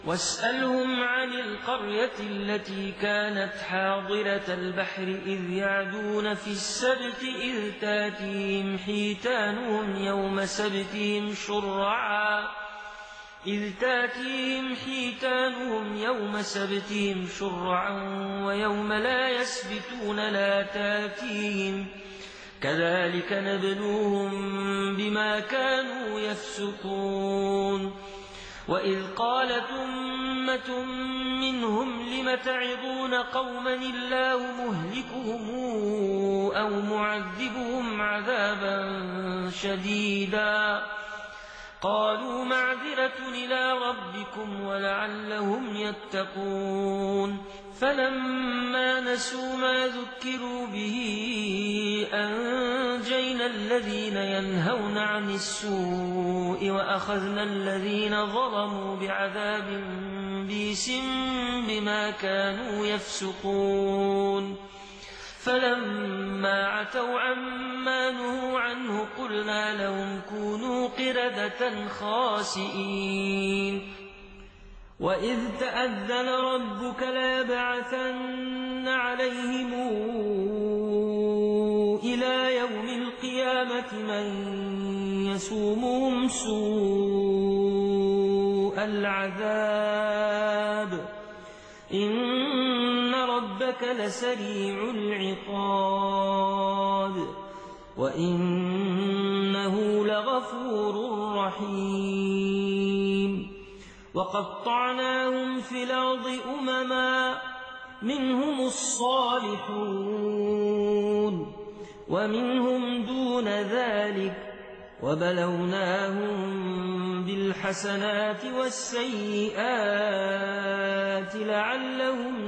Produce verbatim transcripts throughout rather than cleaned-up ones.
واسألهم عن القرية التي كانت حاضرة البحر إذ يعدون في السبت إذ تاتيهم حيتانهم يوم سبتهم شرعا إذ تاتيهم حيتانهم يوم سبتهم شرعا ويوم لا يسبتون لا تاتيهم كذلك نبلوهم بما كانوا يفسقون وإذ قالت أمة منهم لم تعظون قوما الله مهلكهم أو معذبهم عذابا شديدا قالوا معذرة إلى ربكم ولعلهم يتقون فلما نسوا ما ذكروا به أنجينا الذين ينهون عن السوء وأخذنا الذين ظلموا بعذاب بئس بما كانوا يفسقون فلما عتوا عما نهوا عنه قلنا لهم كونوا قردة خاسئين وإذ تأذن ربك ليبعثن عليهم إلى يوم القيامة من يسومهم سوء العذاب إن ربك لسريع العقاب وإنه لغفور رحيم وقطعناهم في الأرض أمما منهم الصالحون ومنهم دون ذلك وبلوناهم بالحسنات والسيئات لعلهم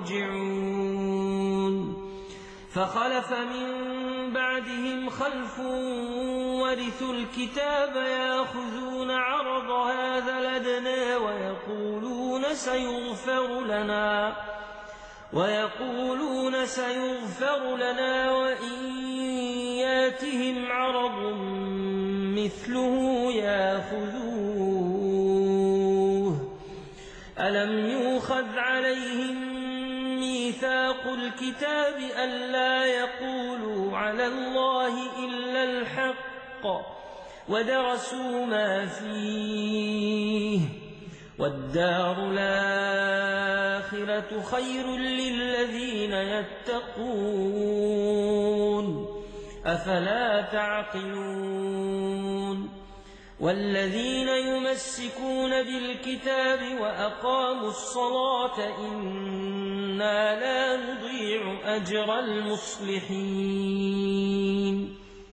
يرجعون فخلف من بعدهم خلف ورثوا الكتاب يأخذون عرض هذا الأدنى ويقولون سيغفر لنا ويقولون سيغفر لنا وإن ياتهم عرض مثله يأخذوه ألم يؤخذ عليهم ميثاق الكتاب ألا يقولوا على الله إلا الحق ودرسوا ما فيه والدار الآخرة خير للذين يتقون أفلا تعقلون والذين يمسكون بالكتاب وأقاموا الصلاة إنا لا نضيع أجر المصلحين